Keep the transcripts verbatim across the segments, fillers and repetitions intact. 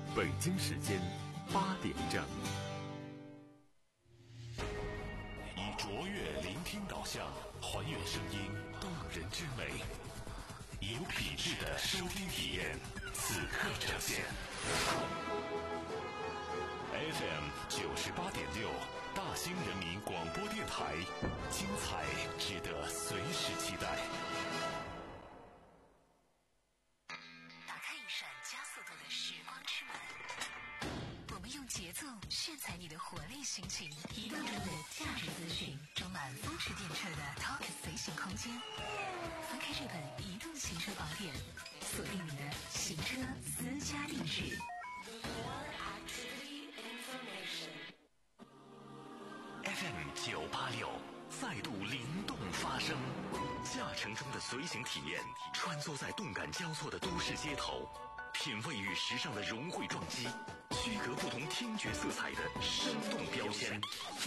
北京时间八点整。以卓越聆听导向，还原声音动人之美，有品质的收听体验，此刻呈现。F M 九十八点六，大兴人民广播电台，精彩值得随时期待。 打开一扇加速度的时光之门，我们用节奏炫彩你的活力心情，移动中的价值资讯，装满风驰电掣的 Talk 随行空间。翻开这本移动行车宝典，锁定你的行车私家定制。 F M 九八六，赛度灵动发生，驾乘中的随行体验，穿梭在动感交错的都市街头，品味与时尚的融汇撞击，区隔不同听觉色彩的生动标签。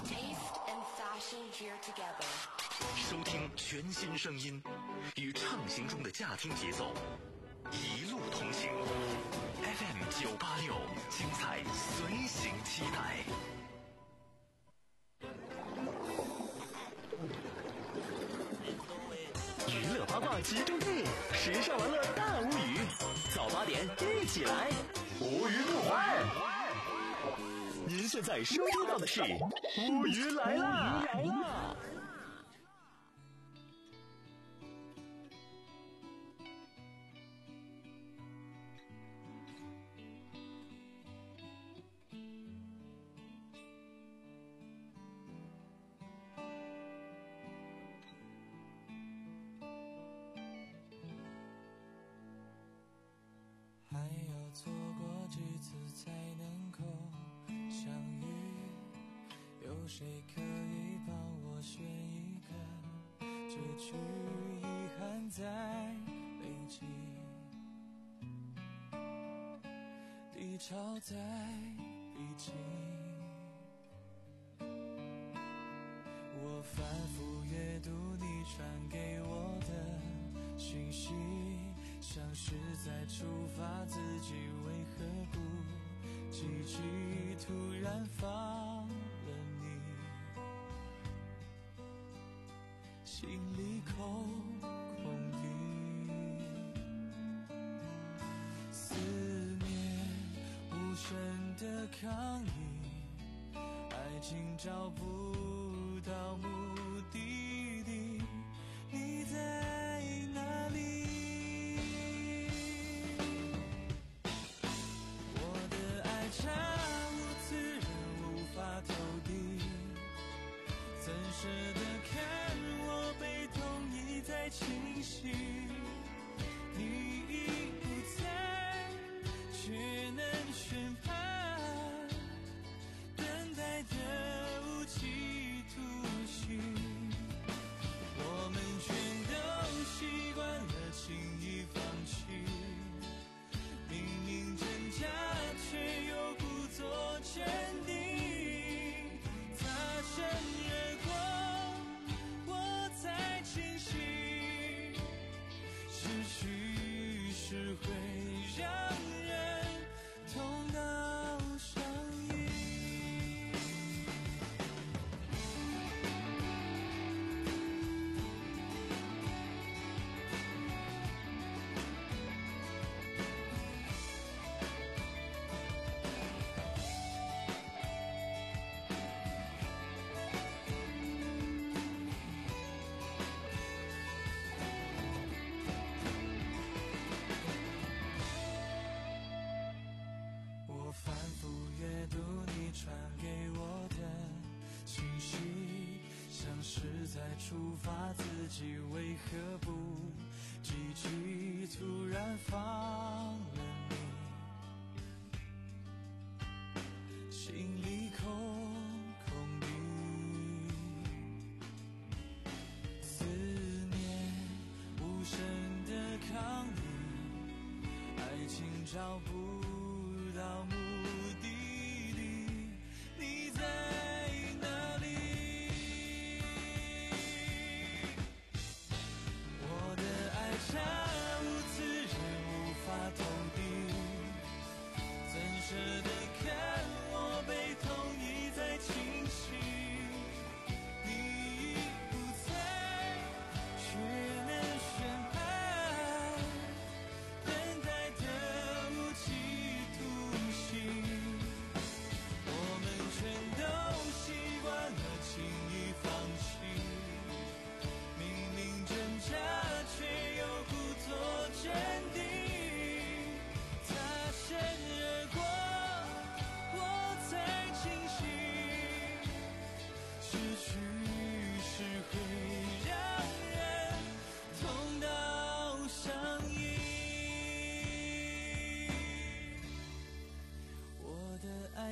收听全新声音，与畅行中的驾听节奏，一路同行。F M 九八六，精彩随行期待。娱乐八卦集中地，时尚玩乐大无语，早八点一起来，无语不欢。您现在收听到的是无语来啦！来啦！ 还要错过几次才能够相遇，有谁可以帮我选一个结局？遗憾在累积，低潮在逼近，我反复阅读你传给我的讯息，像是在处罚自己，为何不积极？突然放了你，心里空空的，思念无声的抗议，爱情找不到目的地，你在哪里？查无此人无法投递，怎舍得看我被痛一再侵袭？你已不在，却能宣判，等待的无期徒刑。我们全都习惯了轻易放弃，明明挣扎却又故作镇定，擦身而过我才清醒，失去是会让人痛到上瘾。阅读你传给我的信息，像是在处罚自己，为何不积极？突然放了你，心里空空的，思念无声的抗议，爱情找不到目的地，你在哪里？我的爱差无此人无法投递，怎舍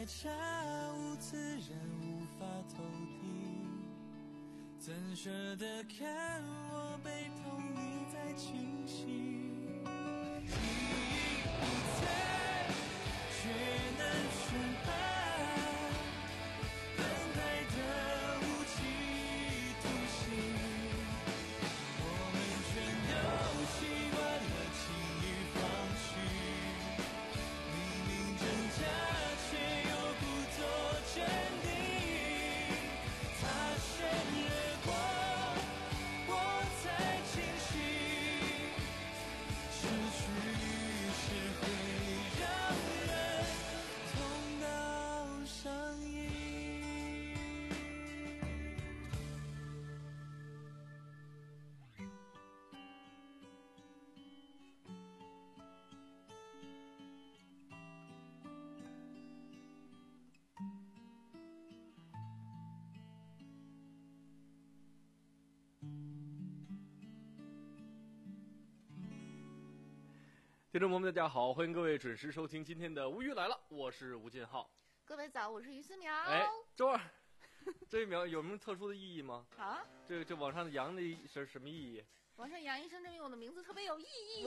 恰无此人无法投递，怎舍得看我被痛一再侵袭？记忆不在，却能宣判，等待的无期徒刑。我们全都习惯了轻易放弃，明明真假却又不做决定。擦身而过，我才清晰，失去是会让人痛到上瘾。 听众朋友们，大家好，欢迎各位准时收听今天的《无语来了》，我是吴建浩。 各位早，我是于思苗。 哎，周二，这一秒有什么特殊的意义吗？ 啊， 这这往上的扬的是什么意义？ 往上扬一声，证明我的名字特别有意义。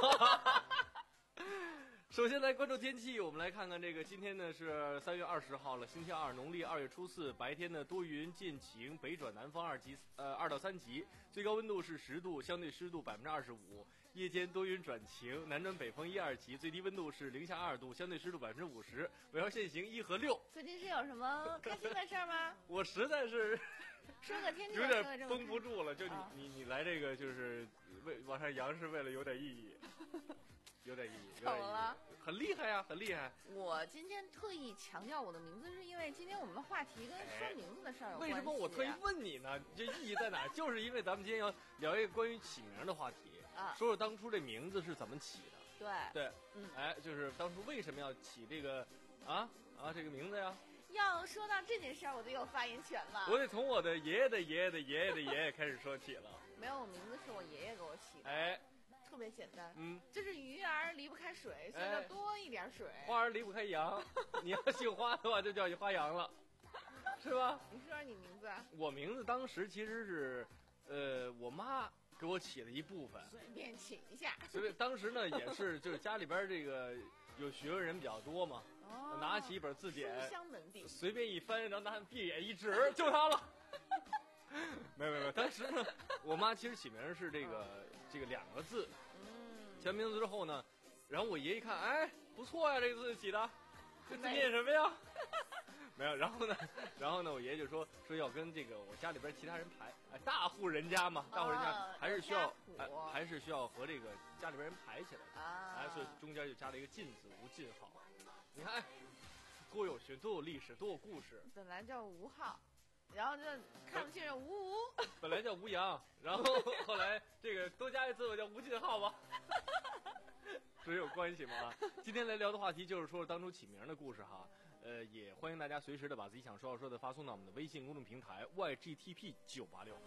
首先来关注天气，我们来看看这个，今天呢是三月二十号了，星期二，农历二月初四，白天呢多云见晴，北转南风二级，呃二到三级，最高温度是十度，相对湿度百分之二十五。夜间多云转晴，南转北风一二级，最低温度是零下二度，相对湿度百分之五十。尾号限行一和六。 最近是有什么开心的事儿吗？ 我实在是说个天气有点绷不住了，就你、啊、你你来这个就是为往上扬是为了有点意义。有点意义，有点意义， 了， 很厉害呀、啊，很厉害。 我今天特意强调我的名字，是因为今天我们的话题跟说名字的事儿有关系、啊。 为什么我特意问你呢？这意义在哪？就是因为咱们今天要聊一个关于起名的话题啊， 说说当初这名字是怎么起的。 对对， 嗯， 哎，就是当初为什么要起这个啊啊这个名字呀？ 要说到这件事儿，我就有发言权了。 我得从我的爷爷的爷爷的爷爷的爷爷开始说起了。 没有，我名字是我爷爷给我起的。 哎。 特别简单， 嗯， 就是鱼儿离不开水，所以要多一点水。 花儿离不开洋，你要姓花的话，就叫花洋了，是吧？ 你说说你名字。 我名字当时其实是，呃，我妈给我起的一部分， 随便起一下。 所以当时呢，也是就是家里边这个有学问人比较多嘛， 哦、 我拿起一本字典， 书香门第， 随便一翻，然后拿闭眼一指，就它了。没有没有没有，当时呢，我妈其实起名是这个、嗯、这个两个字， 嗯， 起完名字之后呢，然后我爷一看，哎，不错呀，这个字起的，这字念什么呀？没有，然后呢，然后呢，我爷爷就说说要跟这个我家里边其他人排，哎，大户人家嘛，大户人家还是需要，哎，还是需要和这个家里边人排起来的， 啊， 哎，所以中间就加了一个晋字，吴晋浩。你看，哎，多有学，多有历史，多有故事。 本来叫吴浩。然后就看不清人吴吴， 本来叫吴阳，然后后来这个多加一字，我叫吴晋浩吧，这有关系吗？今天来聊的话题就是说当初起名的故事哈，呃，也欢迎大家随时的把自己想说要说的发送到我们的微信公众平台 Y G T P 九八六。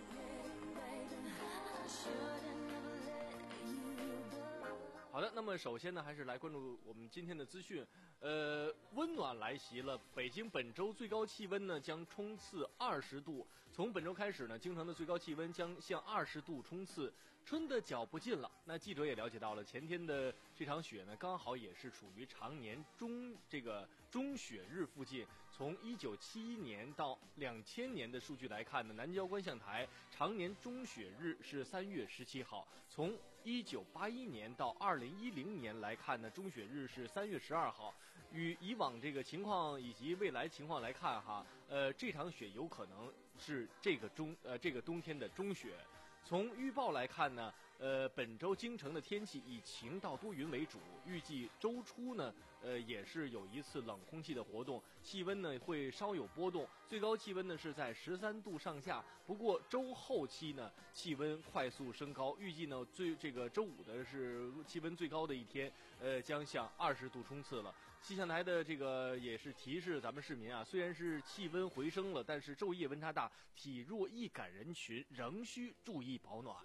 好的，那么首先呢，还是来关注我们今天的资讯。呃，温暖来袭了，北京本周最高气温呢将冲刺二十度。从本周开始呢，京城的最高气温将向二十度冲刺，春的脚步近了。那记者也了解到了，前天的这场雪呢，刚好也是处于常年中这个中雪日附近。从一九七一年到两千年的数据来看呢，南郊观象台常年中雪日是三月十七号。从一九八一年到二零一零年来看呢，中雪日是三月十二号。与以往这个情况以及未来情况来看哈，呃，这场雪有可能是这个中呃这个冬天的中雪。从预报来看呢，呃，本周京城的天气以晴到多云为主，预计周初呢，呃，也是有一次冷空气的活动，气温呢会稍有波动，最高气温呢是在十三度上下。不过周后期呢，气温快速升高，预计呢最这个周五的是气温最高的一天，呃，将向二十度冲刺了。气象台的这个也是提示咱们市民啊，虽然是气温回升了，但是昼夜温差大，体弱易感人群仍需注意保暖。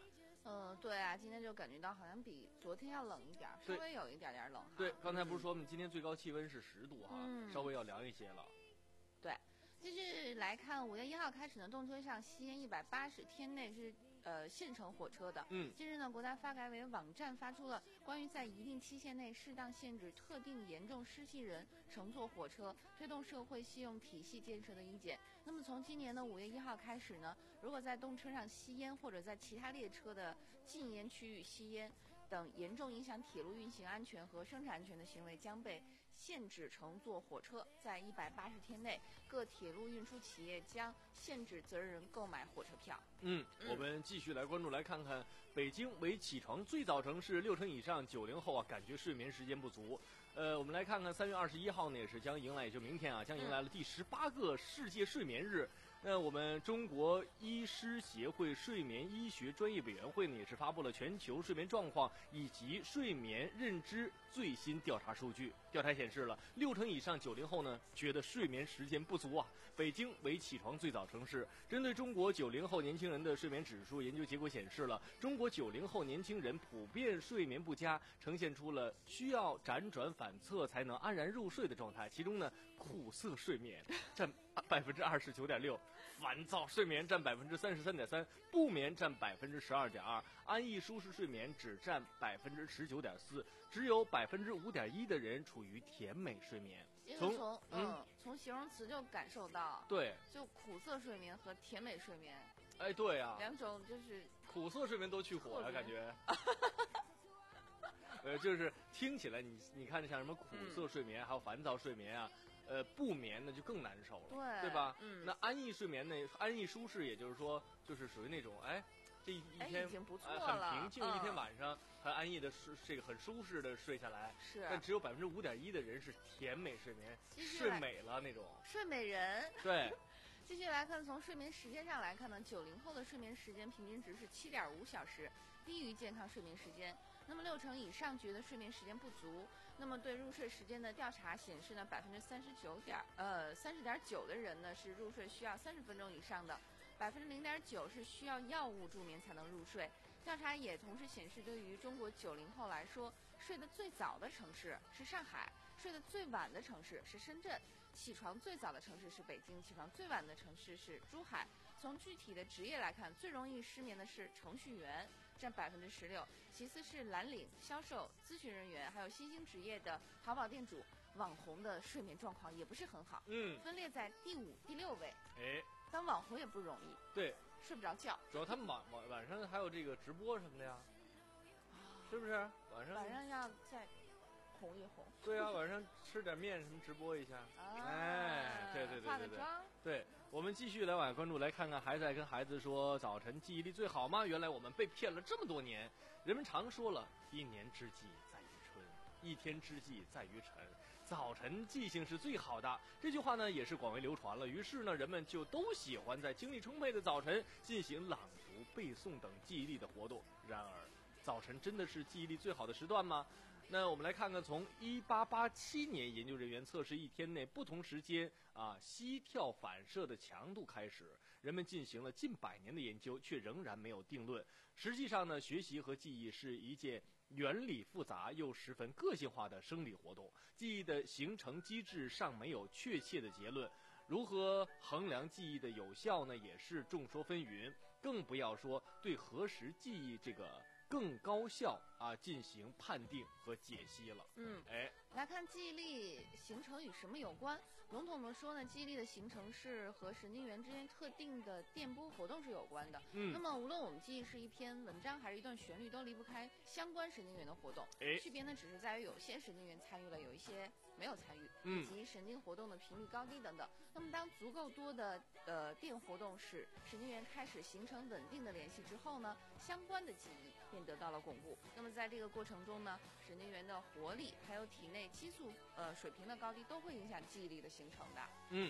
嗯，对啊，今天就感觉到好像比昨天要冷一点，稍微有一点点冷哈。 对，刚才不是说我们今天最高气温是十度哈， 嗯、 稍微要凉一些了。 对，继续来看五月一号开始呢，动车上吸烟一百八十天内是呃限乘火车的。 嗯， 近日呢，国家发改委网站发出了关于在一定期限内适当限制特定严重湿气人乘坐火车，推动社会信用体系建设的意见。那么从今年的五月一号开始呢，如果在动车上吸烟或者在其他列车的禁烟区域吸烟等严重影响铁路运行安全和生产安全的行为，将被限制乘坐火车。在一百八十天内，各铁路运输企业将限制责任人购买火车票。 嗯，我们继续来关注，来看看北京为起床最早城市，六成以上九零后啊感觉睡眠时间不足。呃，我们来看看三月二十一号呢，也是将迎来，也就明天啊，将迎来了第十八个世界睡眠日。那我们中国医师协会睡眠医学专业委员会呢，也是发布了全球睡眠状况以及睡眠认知最新调查数据。调查显示了六成以上九零后呢觉得睡眠时间不足啊。北京为起床最早城市，针对中国九零后年轻人的睡眠指数，研究结果显示了中国九零后年轻人普遍睡眠不佳，呈现出了需要辗转反侧才能安然入睡的状态。其中呢，苦涩睡眠占百分之二十九点六，烦躁睡眠占百分之三十三点三，不眠占百分之十二点二，安逸舒适睡眠只占百分之十九点四，只有百分之五点一的人处于甜美睡眠。 从从嗯从形容词就感受到， 对， 就苦涩睡眠和甜美睡眠， 哎，对啊， 两种就是苦涩睡眠都去火了，感觉。呃，就是听起来你你看像什么苦涩睡眠，嗯、还有烦躁睡眠啊。呃，不眠呢就更难受了， 对对吧？ 嗯， 那安逸睡眠呢，安逸舒适，也就是说，就是属于那种，哎，这一一天、 哎、已经不错了， 呃、很平静， 嗯、 一天晚上很安逸的睡，这个很舒适的睡下来。 是， 但只有百分之五点一的人是甜美睡眠，睡美了那种。 睡美人。 对。 继续来看，从睡眠时间上来看呢，九零后的睡眠时间平均值是七点五小时，低于健康睡眠时间。那么六成以上觉得睡眠时间不足。那么对入睡时间的调查显示呢，百分之三十九点呃三十点九的人呢是入睡需要三十分钟以上的，百分之零点九是需要药物助眠才能入睡。调查也同时显示，对于中国九零后来说，睡得最早的城市是上海，睡得最晚的城市是深圳，起床最早的城市是北京，起床最晚的城市是珠海。从具体的职业来看，最容易失眠的是程序员，占百分之十六，其次是蓝领、销售、咨询人员，还有新兴职业的淘宝店主、网红的睡眠状况也不是很好， 嗯， 分列在第五、第六位。 哎， 当网红也不容易， 对， 睡不着觉。 主要他们晚晚晚上还有这个直播什么的呀，是不是？晚上晚上要再红一红。 对啊，晚上吃点面什么直播一下。 啊、 哎，对对对对对。 化个妆。 对，我们继续来往关注，来看看还在跟孩子说早晨记忆力最好吗？原来我们被骗了这么多年。人们常说了，一年之计在于春，一天之计在于晨，早晨记性是最好的。这句话呢也是广为流传了，于是呢人们就都喜欢在精力充沛的早晨进行朗读、背诵等记忆力的活动。然而，早晨真的是记忆力最好的时段吗？那我们来看看，从一八八七年研究人员测试一天内不同时间啊膝跳反射的强度开始，人们进行了近百年的研究，却仍然没有定论。实际上呢，学习和记忆是一件原理复杂又十分个性化的生理活动，记忆的形成机制尚没有确切的结论。如何衡量记忆的有效呢，也是众说纷纭，更不要说对何时记忆这个更高效啊进行判定和解析了。 嗯， 哎， 来看记忆力形成与什么有关？笼统的说呢，记忆力的形成是和神经元之间特定的电波活动是有关的。 嗯， 那么无论我们记忆是一篇文章还是一段旋律，都离不开相关神经元的活动。 哎， 区别呢只是在于有些神经元参与了，有一些没有参与， 嗯， 以及神经活动的频率高低等等。那么当足够多的呃电活动使神经元开始形成稳定的联系之后呢，相关的记忆便得到了巩固。那么在这个过程中呢，神经元的活力还有体内激素呃水平的高低都会影响记忆力的形成的。 嗯，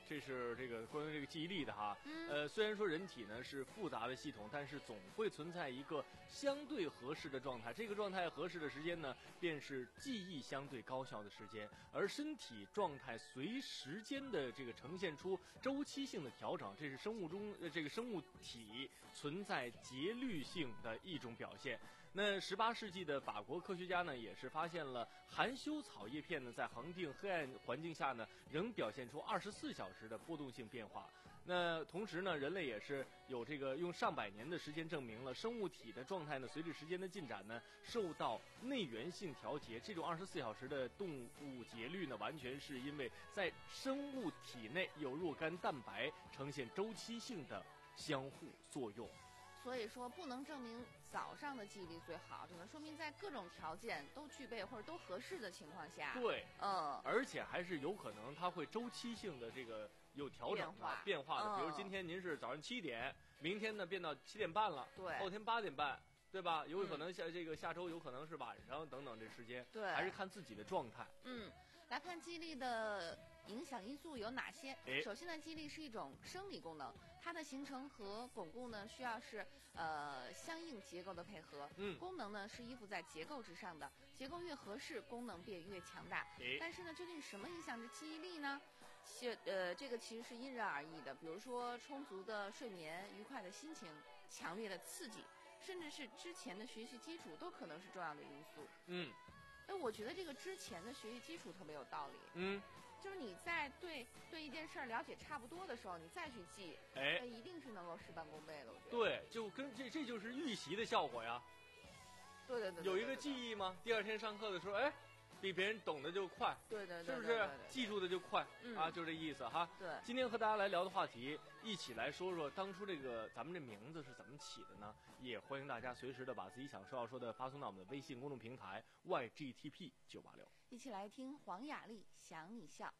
这是这个关于这个记忆力的哈。 嗯、 呃，虽然说人体呢是复杂的系统，但是总会存在一个相对合适的状态。这个状态合适的时间呢，便是记忆相对高效的时间。而身体状态随时间的这个呈现出周期性的调整，这是生物中呃这个生物体存在节律性的一种表现。那十八世纪的法国科学家呢，也是发现了含羞草叶片呢，在恒定黑暗环境下呢，仍表现出二十四小时的波动性变化。那同时呢，人类也是有这个用上百年的时间证明了生物体的状态呢，随着时间的进展呢，受到内源性调节。这种二十四小时的动物节律呢，完全是因为在生物体内有若干蛋白呈现周期性的相互作用。 所以说不能证明早上的记忆力最好，只能说明在各种条件都具备或者都合适的情况下， 对， 嗯， 而且还是有可能它会周期性的这个有调整的变化的， 嗯、 比如今天您是早上七点，明天呢变到七点半了， 对， 后天八点半，对吧？有可能下这个下周有可能是晚上等等这时间， 对， 还是看自己的状态。 嗯，来看记忆力的影响因素有哪些？首先呢，记忆力是一种生理功能，它的形成和巩固呢，需要是呃相应结构的配合。 嗯， 功能呢是依附在结构之上的，结构越合适，功能便越强大。但是呢，究竟什么影响着记忆力呢？是呃，这个其实是因人而异的。比如说，充足的睡眠、愉快的心情、强烈的刺激，甚至是之前的学习基础，都可能是重要的因素。 嗯， 哎，我觉得这个之前的学习基础特别有道理。 嗯。 就是你在对对一件事儿了解差不多的时候，你再去记， 哎， 那一定是能够事半功倍的。我觉得对，就跟这这就是预习的效果呀。 对对对， 有一个记忆吗？第二天上课的时候，哎，比别人懂得就快， 对对对， 是不是？记住的就快、 嗯、 啊，就这意思哈。 对， 今天和大家来聊的话题，一起来说说当初这个咱们这名字是怎么起的呢？也欢迎大家随时的把自己想说要说的发送到我们的微信公众平台 Y G T P 九八六。 一起来听黄雅莉想你笑。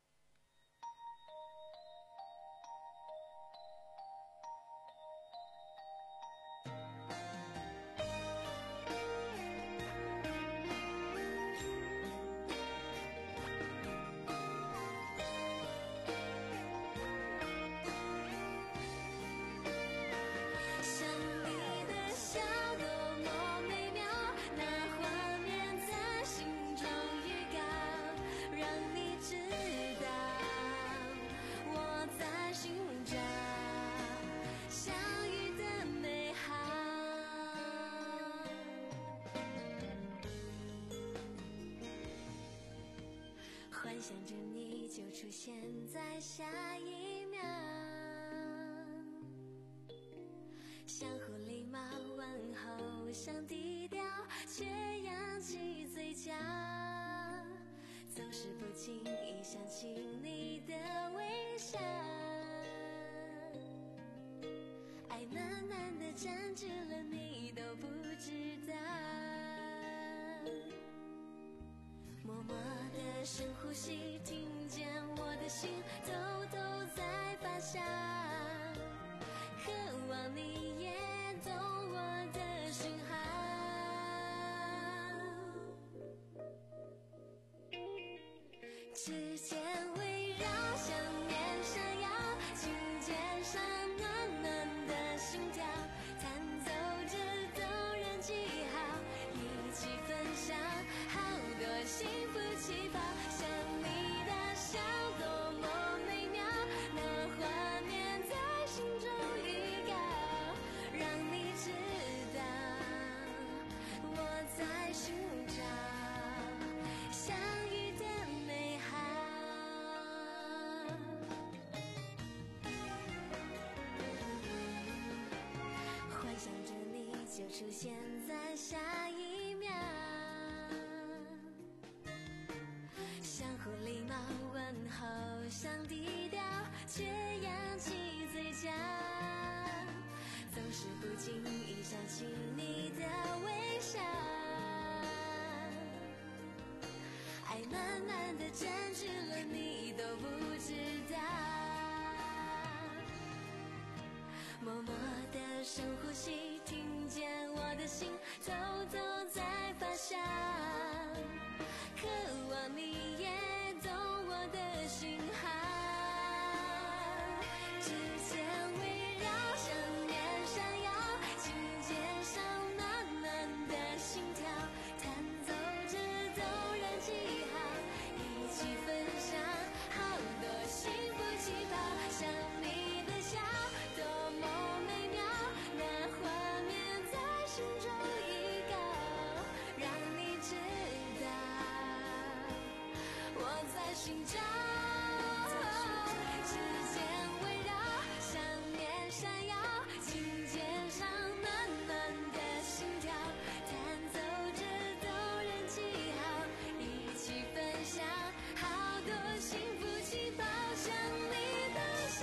幻想着你就出现在下一秒，相互礼貌问候，想低调却扬起嘴角，总是不经意想起你的微笑，爱慢慢的占据了你都不知道，默默的深呼吸，听见我的心偷偷在发笑，渴望你也懂我的讯号，指尖围绕，想念闪耀，琴键上暖暖的心跳，弹奏着动人记号，一起分享好多幸福气泡，想你的笑多么美妙，那画面在心中预告，让你知道我在寻找相遇的美好，幻想着你就出现在下一秒，相互礼貌问候，想低调却扬起嘴角，总是不经意想起你的微笑，爱慢慢的占据了你都不知道，默默的深呼吸，听见我的心偷偷在发笑，渴望你也懂我的讯号， 心照。指尖围绕，想念闪耀，琴键上暖暖的心跳，弹奏着动人记号，一起分享好多幸福气泡，向你奔向，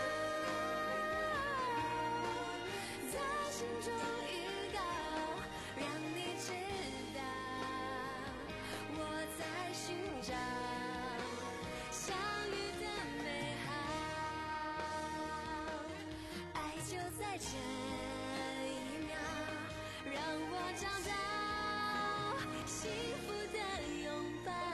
在心中预告，让你知道我在寻找相遇的美好，爱就在这一秒，让我找到幸福的拥抱。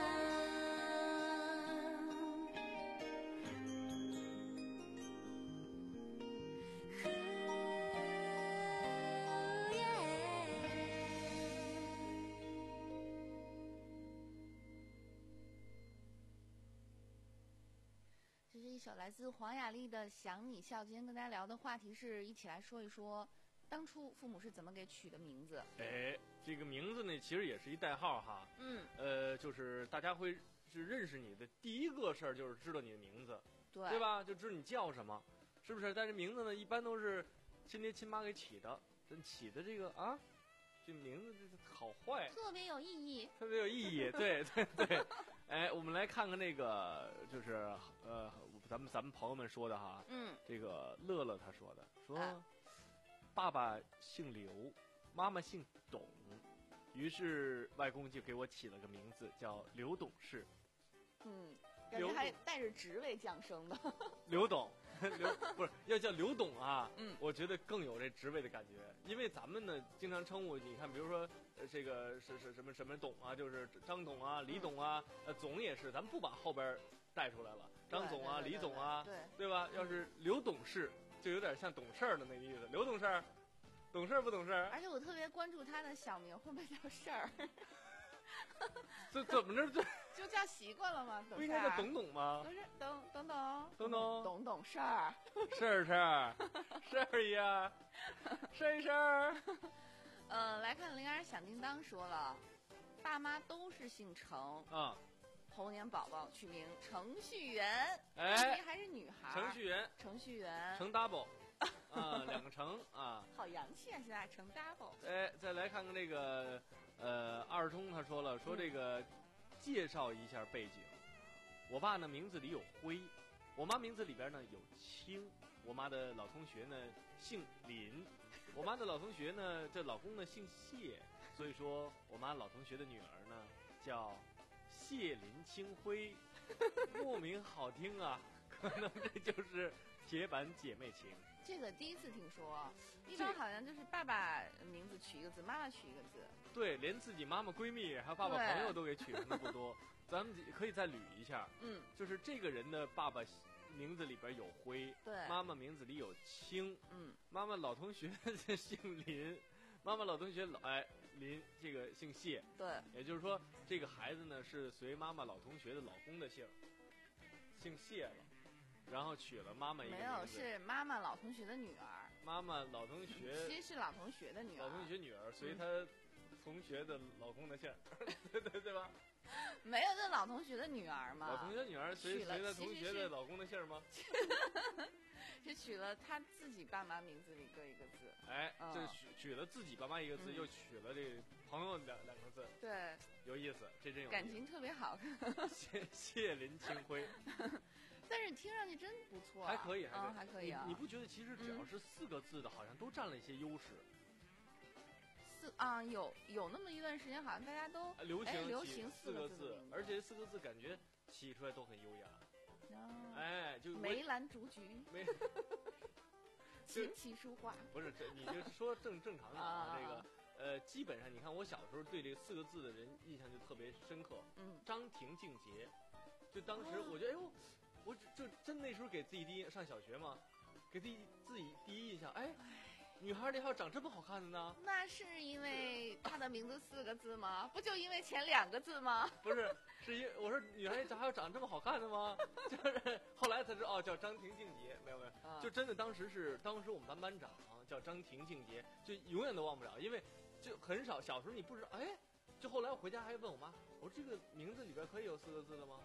这是一首来自黄雅莉的《想你笑》。今天跟大家聊的话题是一起来说一说，当初父母是怎么给取的名字。 哎，这个名字呢，其实也是一代号哈。 嗯， 呃，就是大家会是认识你的第一个事儿，就是知道你的名字， 对， 对？吧？就知道你叫什么，是不是？但是名字呢，一般都是亲爹亲妈给起的，但起的这个啊，这名字这好坏， 特别有意义。 特别有意义。对对对，哎，我们来看看那个，就是呃，咱们咱们朋友们说的哈， 嗯， 这个乐乐他说的，说、 啊爸爸姓刘，妈妈姓董，于是外公就给我起了个名字叫刘董事。 嗯，感刘觉还带着职位降生的。 刘董，刘不是要叫刘董啊？ 嗯我觉得更有这职位的感觉，因为咱们呢经常称呼，你看，比如说呃这个是是什么什么董啊，就是张董啊、李董啊，呃总也是，咱们不把后边带出来了，张总啊、 对对对李总啊， 对对吧？要是刘董事，就有点像懂事儿的那个意思。刘董事儿，懂事儿不懂事儿？ 而且我特别关注他的小名会不会叫事儿， 这怎么着？这就叫习惯了吗？ 不应该叫董董吗？ 董事董董董董董董懂事儿。 事儿事儿事儿呀，事儿事儿。 呃，来看灵儿响叮当说了，爸妈都是姓程， 啊， 猴年宝宝取名程序员， 哎因为还是女孩儿。 程序员， 程序员， 成 double，啊，两个成啊。 好洋气啊！现在成 double。 哎，再来看看这个，呃，二中他说了，说这个、介绍一下背景。我爸呢名字里有辉，我妈名字里边呢有清，我妈的老同学呢姓林，我妈的老同学呢这老公呢姓谢，所以说我妈老同学的女儿呢叫谢林清辉，莫名好听啊，可能这就是铁板姐妹情。 这个第一次听说，一般好像就是爸爸名字取一个字，妈妈取一个字。 对，连自己妈妈、闺蜜还有爸爸、 对朋友都给取上的不多。咱们可以再捋一下， 嗯， 就是这个人的爸爸名字里边有辉， 对， 妈妈名字里有清， 嗯， 妈妈老同学姓林，妈妈老同学老哎林这个姓谢， 对， 也就是说这个孩子呢是随妈妈老同学的老公的姓，姓谢了，然后取了妈妈一个没有， 名字， 是妈妈老同学的女儿， 妈妈老同学其实是老同学的女儿。 老同学女儿随她同学的老公的姓，对对对吧？ 没有，这老同学的女儿嘛。 老同学女儿随取了随她同其实是学的老公的姓吗？ 是取了他自己爸妈名字里各一个字。 哎， 嗯这取取了自己爸妈一个字， 嗯又取了这个朋友两两个字， 对， 有意思，这真有意思感情特别好看， 谢谢林清辉， 但是听上去真不错、啊， 还可以，还可以， 嗯，还可以啊。 你你不觉得其实只要是四个字的，好像都占了一些优势？ 四啊，有有那么一段时间，好像大家都呃流哎行起流行四个字个字的名，字而且四个字感觉起出来都很优雅。 哦哎，就我梅兰竹菊， 没琴棋书画。 不是这，你就说正正常的啊， 啊这个呃，基本上你看我小时候对这四个字的人印象就特别深刻。 嗯， 张庭静杰，就当时哦我觉得，哎呦，我就真那时候给自己第一上小学嘛，给自己自己第一印象，哎，女孩里还有长这么好看的呢？ 那是因为他的名字四个字吗？不就因为前两个字吗？ 不是，是因为我说女孩里还有长这么好看的吗？就是后来才知道哦，叫张庭静杰，没有没有， 啊就真的当时是当时我们班班长叫张庭静杰，就永远都忘不了，因为就很少小时候你不知道，哎，就后来我回家还问我妈，我说这个名字里边可以有四个字的吗？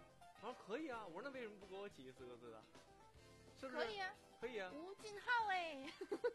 他说可以啊，我说那为什么不给我起四个字的？是不是？ 可以啊， 可以啊。 吴敬浩哎，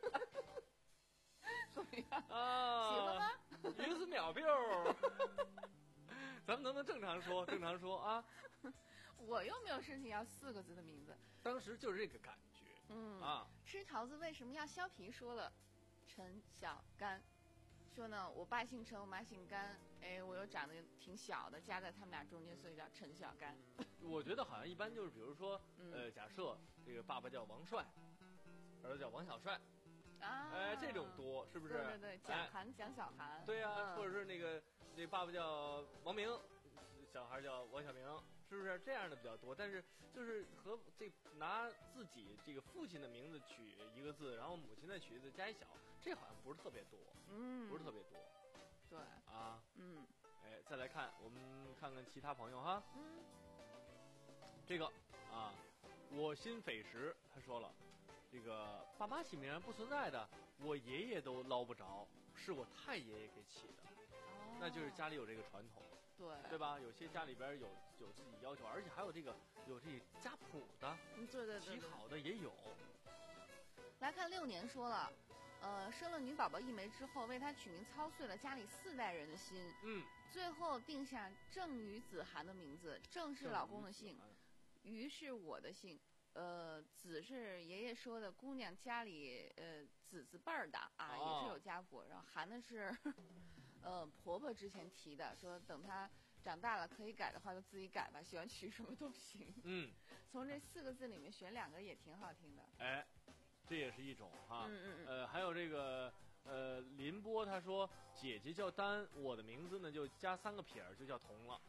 怎么样？ 啊， 行了吗？ 鱼死秒标。咱们能不能正常说？正常说啊！ 我又没有申请要四个字的名字。 当时就是这个感觉。 嗯啊， 吃桃子为什么要削皮？说了，陈小甘说呢，我爸姓陈，我妈姓甘，哎，我又长得挺小的，夹在他们俩中间，所以叫陈小甘。 我觉得好像一般就是，比如说， 嗯、 呃，假设这个爸爸叫王帅，儿子叫王小帅， 啊， 哎，这种多是不是？ 对对对，蒋哎、 涵、蒋小涵。 对呀、啊嗯， 或者是那个那爸爸叫王明，小孩叫王小明。是不是这样的比较多？但是就是和这拿自己这个父亲的名字取一个字，然后母亲再取一个字加一小，这好像不是特别多， 嗯， 不是特别多。 对啊， 嗯， 哎，再来看，我们看看其他朋友哈。 嗯， 这个啊，我心匪石他说了，这个爸妈起名不存在的，我爷爷都捞不着，是我太爷爷给起的， 哦、 那就是家里有这个传统。 对对吧？有些家里边有有自己要求，而且还有这个有这家谱的， 嗯，对对对， 起好的也有。 来看六年说了，呃，生了女宝宝一枚之后，为她取名操碎了家里四代人的心， 嗯， 最后定下郑于子涵的名字，郑是老公的姓，于是我的姓，呃，子是爷爷说的姑娘家里呃子字辈儿的啊， 哦、 也是有家谱，然后涵的是。呃，婆婆之前提的，说等她长大了可以改的话就自己改吧，喜欢取什么都行。 嗯， 从这四个字里面选两个也挺好听的。 哎，这也是一种哈。 嗯嗯嗯。 呃，还有这个呃林波他说姐姐叫丹，我的名字呢就加三个撇儿就叫童了。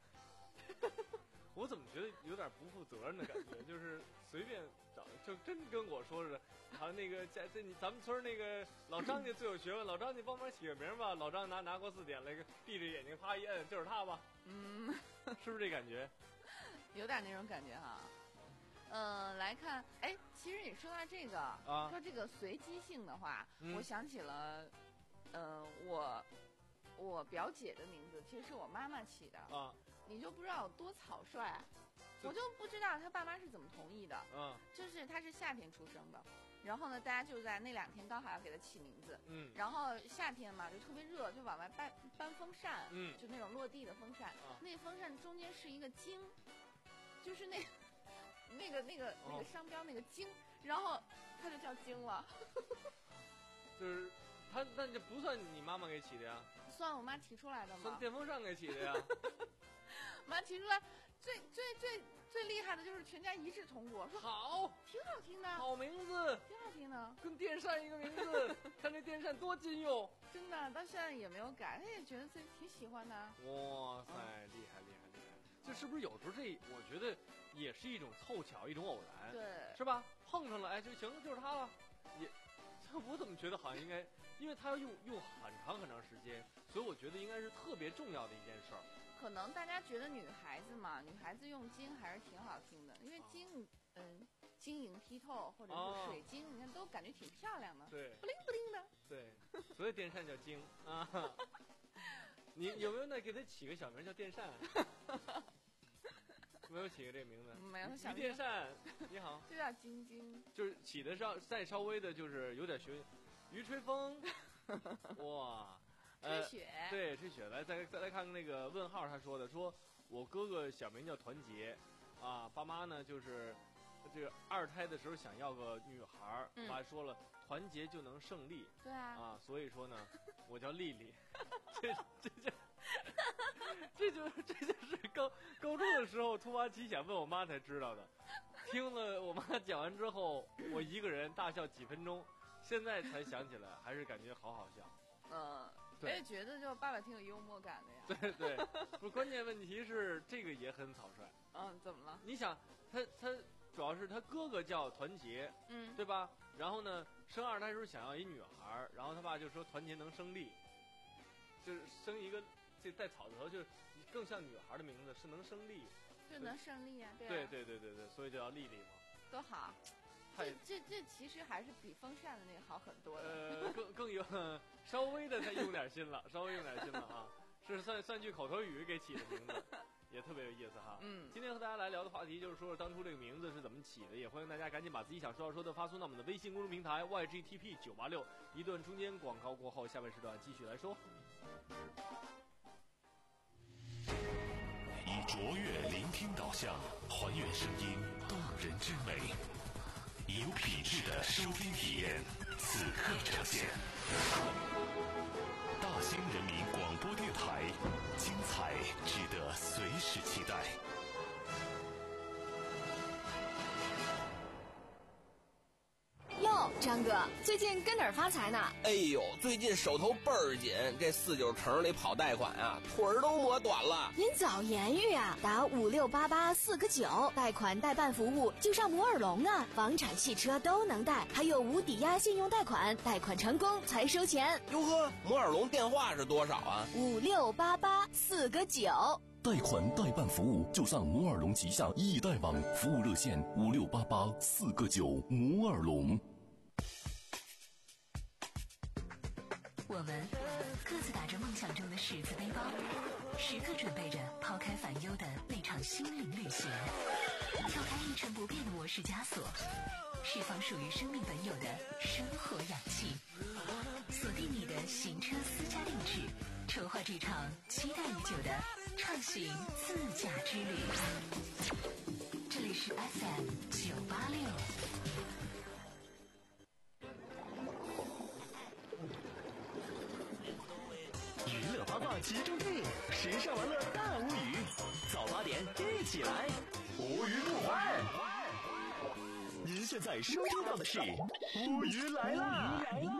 我怎么觉得有点不负责任的感觉？就是随便找，就真跟我说似的。好像那个在在你咱们村那个老张家最有学问，老张你帮忙起个名吧。老张拿拿过字典来，闭着眼睛啪一摁，就是他吧？ 嗯， 是不是这感觉？ 有点那种感觉哈。嗯、呃，来看，哎，其实你说到这个， 啊、 说这个随机性的话， 嗯、 我想起了，嗯、呃，我我表姐的名字其实是我妈妈起的啊。 你就不知道有多草率，我就不知道他爸妈是怎么同意的。 嗯， 就是他是夏天出生的，然后呢，大家就在那两天刚好要给他起名字。 嗯， 然后夏天嘛，就特别热，就往外搬搬风扇。 嗯， 就那种落地的风扇。 啊、 那风扇中间是一个鲸，就是那那个那个那个商标那个鲸，然后他就叫鲸了。 就是他，那就不算你妈妈给起的呀？ 算我妈提出来的吗？ 算电风扇给起的呀。 妈提出来，最最最最厉害的就是全家一致通过，说好， 挺好听的， 好名字， 挺好听的， 跟电扇一个名字，看这电扇多金用。 真的，到现在也没有改，他也觉得自己挺喜欢的。 哇塞，嗯、厉害厉害厉害！这是不是有时候这，我觉得也是一种凑巧，一种偶然， 对， 是吧？碰上了，哎，就行，就是他了。也，我怎么觉得好像应该，因为他要用用很长很长时间，所以我觉得应该是特别重要的一件事儿。 可能大家觉得女孩子嘛，女孩子用金还是挺好听的，因为金，嗯，晶莹剔透或者是水晶，哦、你看都感觉挺漂亮的， 对， 不灵不灵的。 对，所以电扇叫晶啊。你有没有那给他起个小名叫电扇？没有起个这个名字？ 没有。 于电扇，你好。 就叫晶晶。 就是起的稍再稍微的，就是有点学于吹风，哇。 吹雪、 呃，对，吹雪。来，再再来看看那个问号，他说的，说我哥哥小名叫团结，啊，爸妈呢就是这个二胎的时候想要个女孩， 嗯、 我还说了团结就能胜利， 对啊， 啊，所以说呢，我叫丽丽，这这就这就这就是高高中的时候突发奇想问我妈才知道的，听了我妈讲完之后，我一个人大笑几分钟，现在才想起来，还是感觉好好笑， 嗯。我也觉得就爸爸挺有幽默感的呀。 对对，不，关键问题是这个也很草率。 嗯，怎么了？ 你想，他他主要是他哥哥叫团结， 嗯， 对吧？然后呢，生二胎时候想要一女孩，然后他爸就说团结能生丽，就是生一个这带草字头，就是更像女孩的名字是能生丽， 就能胜利啊，对啊。 对对对对对，所以就叫丽丽嘛。 多好。这这这其实还是比风扇的那个好很多的。 呃，更更有稍微的再用点心了，稍微用点心了啊，是算算句口头语给起的名字。 也特别有意思哈。 嗯， 今天和大家来聊的话题就是说说当初这个名字是怎么起的，也欢迎大家赶紧把自己想说要说的发送到我们的微信公众平台 Y G T P 九八六。一段中间广告过后，下半时段继续来说。 以卓越聆听导向，还原声音动人之美，以有品质的收听体验，此刻呈现。大兴人民广播电台，精彩值得随时期待。 哟，张哥，最近跟哪儿发财呢？ 哎呦，最近手头倍儿紧，这四九城里跑贷款啊，腿儿都磨短了。 您早言语啊，打五六八八四个九，贷款代办服务就上摩尔龙啊，房产、汽车都能贷，还有无抵押信用贷款，贷款成功才收钱。 哟呵，摩尔龙电话是多少啊？ 五六八八四个九。 贷款代办服务就上摩尔龙旗下易贷网，服务热线五六八八四个九。摩尔龙。 我们各自打着梦想中的十字背包，时刻准备着抛开烦忧的那场心灵旅行，跳开一成不变的模式枷锁，释放属于生命本有的生活氧气，锁定你的行车私家定制，筹划这场期待已久的畅行自驾之旅。这里是 F M 九八六。 娱乐八卦集中地，时尚玩乐大无语。早八点一起来，无语不欢。您现在收听到的是无语来啦！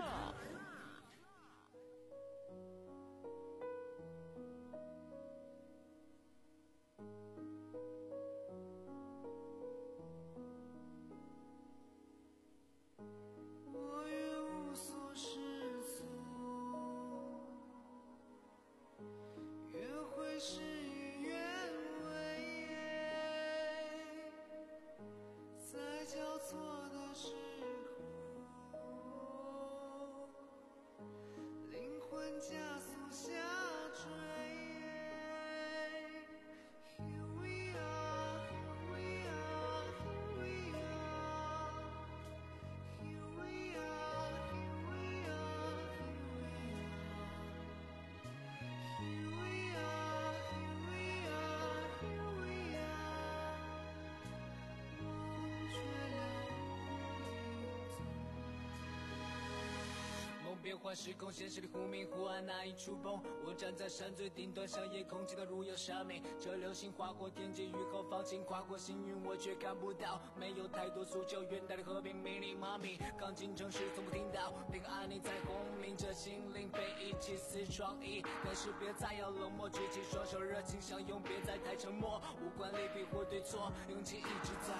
变换时空，现实里忽明忽暗，难以触碰。我站在山最顶端，向夜空祈祷如有神明。这流星划过天际，雨后放晴，跨过星云，我却看不到。没有太多诉求，远大的和平，命令妈咪。刚进城时从不听到，平安你在轰鸣着心灵，被一起撕创意。但是别再要冷漠，举起双手，热情相拥，别再太沉默。无关利弊或对错，勇气一直在。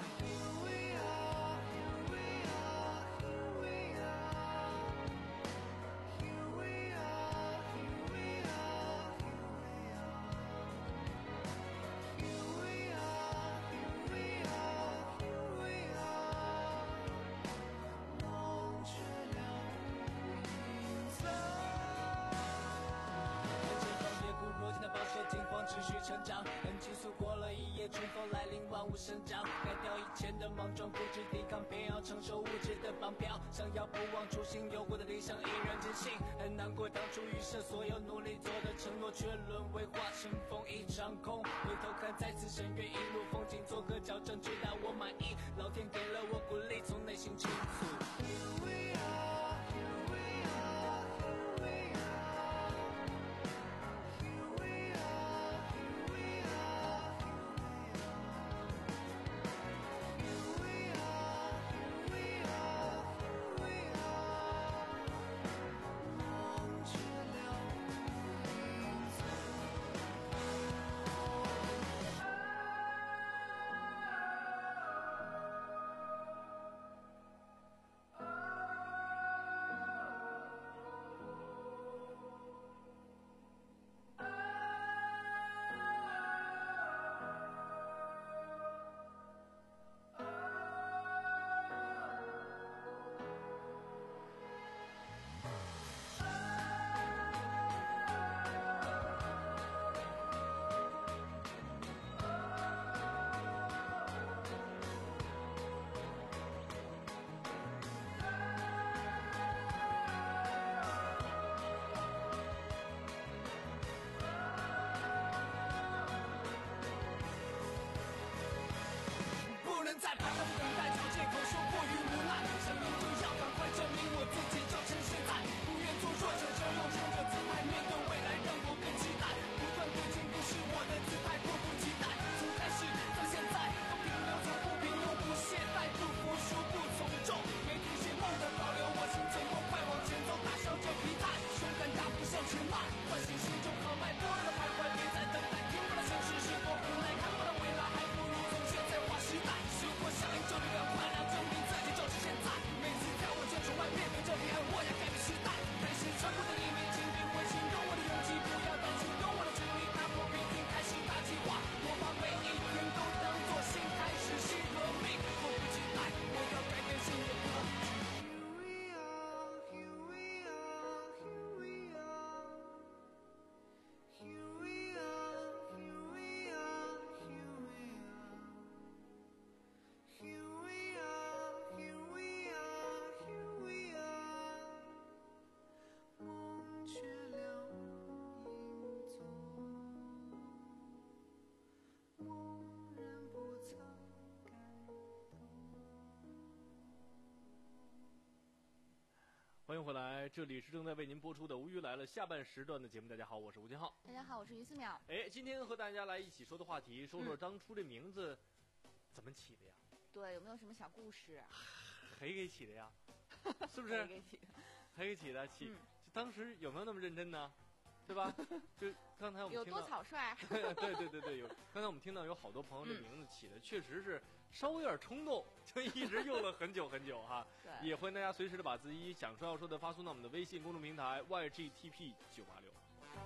持续成长，很急速过了一夜，春风来临，万物生长。改掉以前的莽撞，不知抵抗，偏要承受物质的绑票。想要不忘初心，有过的理想依然坚信。很难过当初预设所有努力做的承诺，却沦为化成风一场空。回头看，再次深渊，一路风景，做个矫正，直到我满意。老天给了我鼓励，从内心倾诉。 欢迎回来，这里是正在为您播出的《无语来了》下半时段的节目。大家好，我是吴金浩。 大家好，我是于思淼。 哎，今天和大家来一起说的话题，说说当初这名字怎么起的呀？ 嗯、对，有没有什么小故事？ 谁给起的呀？是不是？ 谁给起的？ 谁给起的？起、 嗯， 当时有没有那么认真呢？对吧？就刚才我们有听到多草率？ 对对对对，有。刚才我们听到有好多朋友的名字起的、嗯、确实是稍微有点冲动，就一直用了很久很久哈。 对。 也欢迎大家随时的把自己想说要说的发送到我们的微信公众平台 Y G T P 九八六。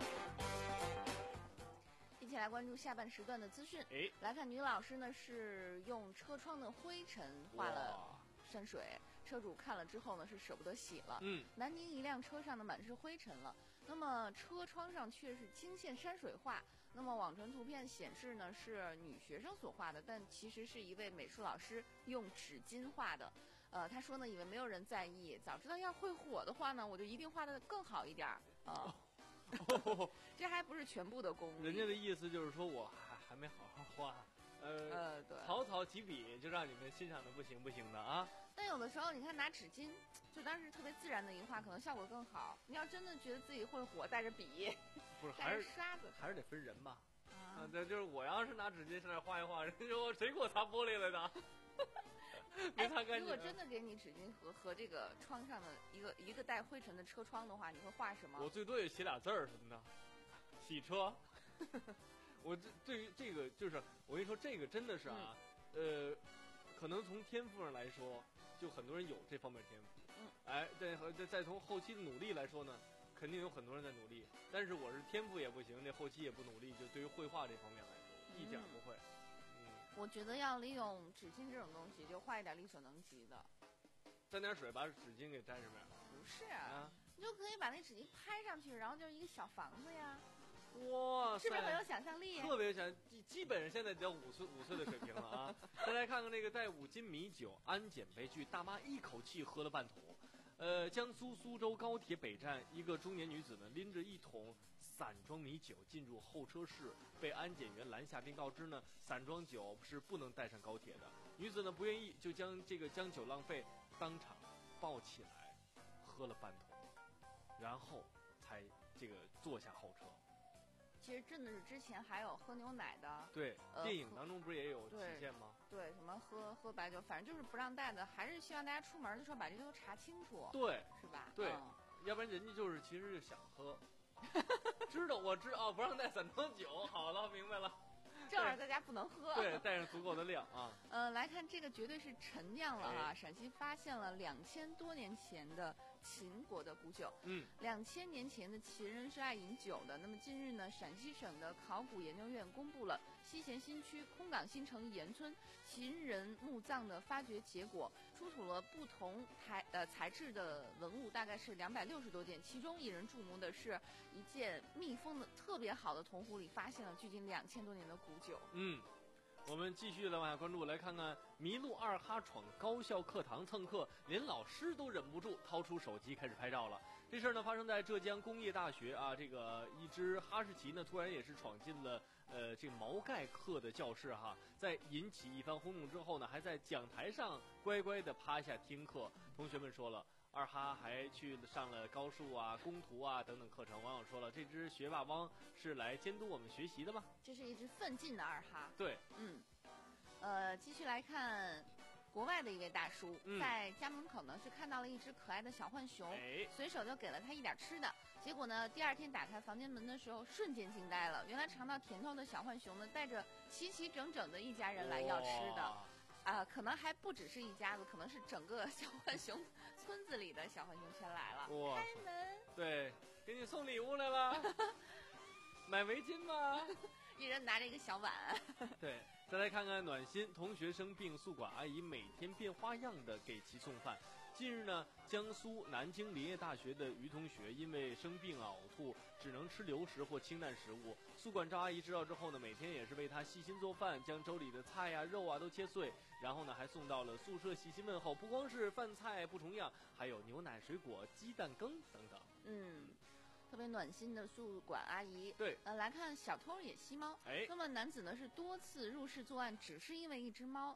一起来关注下半时段的资讯。 哎， 来看女老师呢是用车窗的灰尘画了山水，车主看了之后呢是舍不得洗了。 嗯。 南宁一辆车上呢满是灰尘了。那么车窗上却是金线山水画，那么网传图片显示呢是女学生所画的，但其实是一位美术老师用纸巾画的。呃，他说呢以为没有人在意，早知道要会火的话呢，我就一定画得更好一点啊。呃哦、这还不是全部的功力。 人家的意思就是说我还还没好好画，呃， 呃对， 草草几笔就让你们欣赏的不行不行的啊。 但有的时候你看拿纸巾，就当时特别自然的一画，可能效果更好。你要真的觉得自己会火，带着笔， 不是还是刷子， 还是得分人吧。 啊， 对、啊，就是我要是拿纸巾上那画一画，人家说谁给我擦玻璃来的？没擦干净。 如果真的给你纸巾和和这个窗上的一个一个带灰尘的车窗的话，你会画什么？ 我最多也写俩字儿什么的，洗车。我这对于这个就是我跟你说，这个真的是啊，嗯、呃，可能从天赋上来说，就很多人有这方面天赋。 嗯。 哎，再再再从后期的努力来说呢，肯定有很多人在努力。但是我是天赋也不行，这后期也不努力，就对于绘画这方面来说，一点不会。嗯。 我觉得要利用纸巾这种东西，就画一点力所能及的。 沾点水把纸巾给沾上面。 不是啊， 你就可以把那纸巾拍上去，然后就是一个小房子呀。 哇塞， 是不是很有想象力？ 特别有想，基基本上现在只要五岁五岁的水平了啊！再来看看这个带五斤米酒，安检悲剧，大妈一口气喝了半桶。呃，江苏苏州高铁北站，一个中年女子呢拎着一桶散装米酒进入候车室，被安检员拦下，并告知呢散装酒是不能带上高铁的。女子呢不愿意，就将这个将酒浪费，当场抱起来喝了半桶，然后才这个坐下候车。 其实真的是之前还有喝牛奶的， 对， 呃、 电影当中不是也有体现吗？ 对，对什么喝喝白酒，反正就是不让带的，还是希望大家出门的时候把这都查清楚， 对， 是吧？ 对， 嗯、 要不然人家就是其实就想喝，知道我知哦，不让带散装酒，好了，明白了。 这玩意儿大家不能喝， 对，带上足够的量啊。 呃，来看这个绝对是陈酿了哈、啊，陕西发现了两千多年前的秦国的古酒。 嗯， 两千年前的秦人是爱饮酒的。那么近日呢，陕西省的考古研究院公布了西咸新区空港新城盐村秦人墓葬的发掘结果，出土了不同材呃材质的文物，大概是两百六十多件。其中引人注目的是一件密封的特别好的铜壶里发现了距今两千多年的古酒。 嗯，我们继续来往下关注，来看看麋鹿二哈闯高校课堂蹭课，连老师都忍不住掏出手机开始拍照了。这事儿呢发生在浙江工业大学啊，这个一只哈士奇呢突然也是闯进了呃这个毛概课的教室哈，在引起一番轰动之后呢，还在讲台上乖乖的趴下听课。同学们说了，二哈还去上了高数啊、工图啊等等课程。网友说了，这只学霸汪是来监督我们学习的吗？ 这是一只奋进的二哈。 对， 嗯，呃，继续来看国外的一位大叔， 嗯、 在家门口呢是看到了一只可爱的小浣熊， 哎、 随手就给了他一点吃的。结果呢，第二天打开房间门的时候，瞬间惊呆了。原来尝到甜头的小浣熊呢，带着齐齐整整的一家人来要吃的。啊、呃，可能还不只是一家子，可能是整个小浣熊村子里的小浣熊全来了。开门， 对，给你送礼物来了，买围巾吗？ 一人拿着一个小碗。 对，再来看看暖心，同学生病，宿管阿姨每天变花样的给其送饭。近日呢，江苏南京林业大学的于同学因为生病啊呕吐，只能吃流食或清淡食物。宿管赵阿姨知道之后呢，每天也是为他细心做饭，将粥里的菜呀、肉啊都切碎，然后呢还送到了宿舍细心问候。不光是饭菜不重样，还有牛奶、水果、鸡蛋羹等等。 嗯。特别暖心的宿管阿姨。 对， 呃，来看小偷也吸猫。 哎， 那么男子呢是多次入室作案，只是因为一只猫。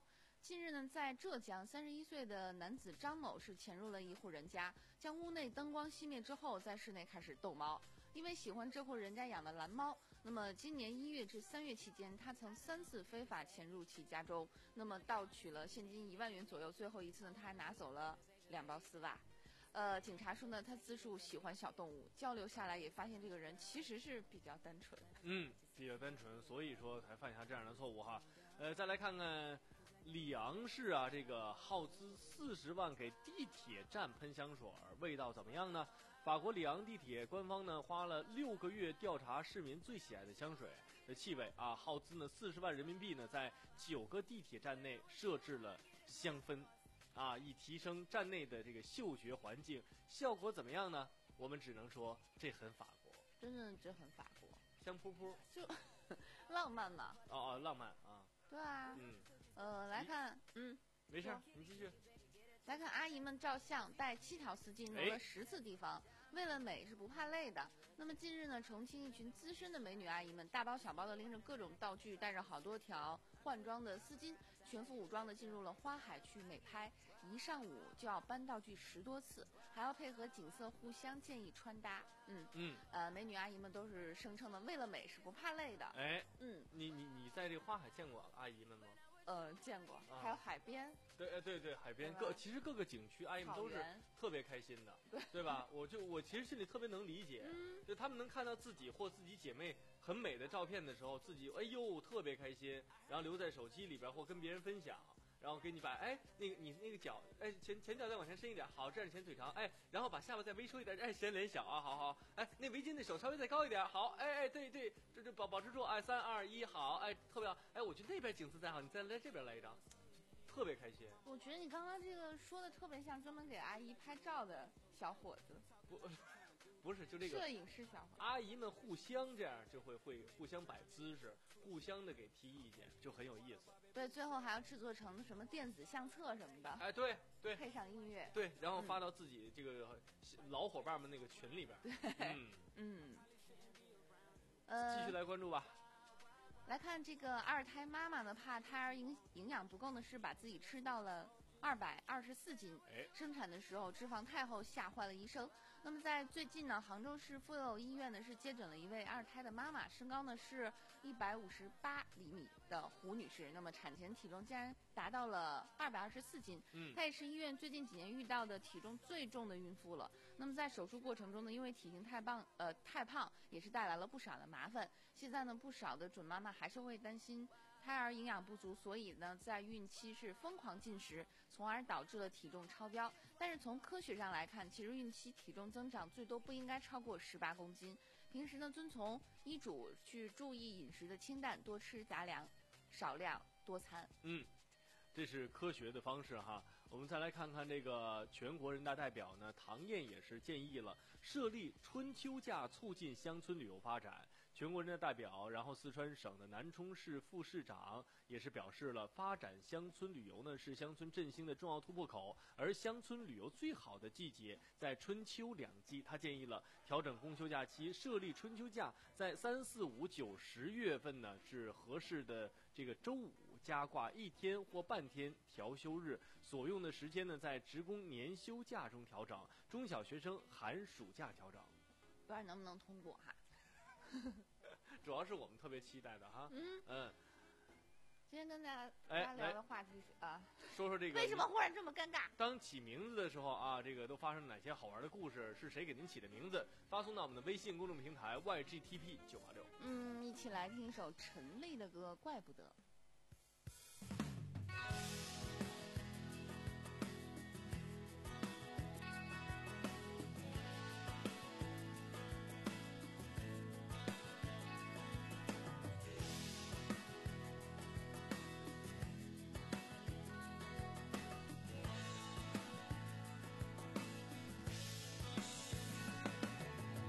近日呢，在浙江，三十一岁的男子张某是潜入了一户人家，将屋内灯光熄灭之后，在室内开始逗猫。因为喜欢这户人家养的蓝猫，那么今年一月至三月期间，他曾三次非法潜入其家中，那么盗取了现金一万元左右。最后一次呢，他还拿走了两包丝袜。呃，警察说呢，他自述喜欢小动物，交流下来也发现这个人其实是比较单纯。 嗯，比较单纯，所以说才犯下这样的错误哈。呃，再来看看里昂市啊，这个耗资四十万给地铁站喷香水，味道怎么样呢？法国里昂地铁官方呢花了六个月调查市民最喜爱的香水的气味啊，耗资呢四十万人民币呢，在九个地铁站内设置了香氛，啊，以提升站内的这个嗅觉环境。效果怎么样呢？我们只能说这很法国， 真的这很法国， 香扑扑， 就浪漫嘛。 哦哦，浪漫啊。 对啊。 嗯。 呃，来看，嗯， 没事，你继续。 来看阿姨们照相，带七条丝进入了十次地方，为了美是不怕累的。那么近日呢，重庆一群资深的美女阿姨们大包小包的拎着各种道具，带着好多条换装的丝巾，全副武装的进入了花海去美拍，一上午就要搬道具十多次，还要配合景色互相建议穿搭。嗯嗯， 呃，美女阿姨们都是声称的为了美是不怕累的。 哎， 嗯， 你你你在这个花海见过阿姨们吗？ 呃，见过， 啊、 还有海边。 对，呃，对对，海边各其实各个景区阿姨们都是特别开心的， 对对吧？我就我其实心里特别能理解， 嗯、 就他们能看到自己或自己姐妹很美的照片的时候，自己哎呦特别开心，然后留在手机里边或跟别人分享。然后给你把哎那个你那个脚哎前前脚再往前伸一点，好，这样前腿长，哎，然后把下巴再微收一点，哎显脸小啊，好好，哎那围巾的手稍微再高一点，好，哎哎对对，这这保保持住，哎三二一好，哎特别好，哎我觉得那边景色再好，你再来这边来一张，特别开心。 我觉得你刚刚这个说的特别像专门给阿姨拍照的小伙子。 不。不是，就这个摄影师小伙阿姨们互相这样就会会互相摆姿势，互相的给提意见，就很有意思。 对，最后还要制作成什么电子相册什么的。 哎，对对， 配上音乐。 对，然后发到自己这个老伙伴们那个群里边。 对， 嗯嗯。呃， 继续来关注吧。 来看这个二胎妈妈呢，怕胎儿营营养不够呢，是把自己吃到了二百二十四斤，生产的时候脂肪太厚，吓坏了医生。那么在最近呢，杭州市妇幼医院呢是接诊了一位二胎的妈妈，身高呢是一百五十八厘米的胡女士，那么产前体重竟然达到了二百二十四斤， 嗯， 她也是医院最近几年遇到的体重最重的孕妇了。那么在手术过程中呢，因为体型太胖，呃太胖，也是带来了不少的麻烦。现在呢，不少的准妈妈还是会担心胎儿营养不足，所以呢，在孕期是疯狂进食，从而导致了体重超标。但是从科学上来看，其实孕期体重增长最多不应该超过十八公斤。平时呢，遵从医嘱去注意饮食的清淡，多吃杂粮，少量多餐。 嗯，这是科学的方式哈。我们再来看看这个全国人大代表呢，唐燕也是建议了设立春秋假，促进乡村旅游发展。全国人大代表，然后四川省的南充市副市长也是表示了，发展乡村旅游呢是乡村振兴的重要突破口，而乡村旅游最好的季节在春秋两季。他建议了调整公休假期，设立春秋假，在三四五九十月份呢是合适的这个周五加挂一天或半天调休日，所用的时间呢在职工年休假中调整，中小学生寒暑假调整。 不知道能不能通过哈。 主要是我们特别期待的哈。 嗯嗯， 今天跟大家大家聊的话题是啊， 说说这个为什么忽然这么尴尬？ 当起名字的时候啊，这个都发生哪些好玩的故事？是谁给您起的名字？发送到我们的微信公众平台 Y G T P 九八六。 嗯，一起来听一首陈粒的歌，怪不得。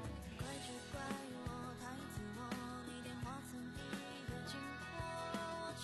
怪我太自我，你电话曾一个经过，我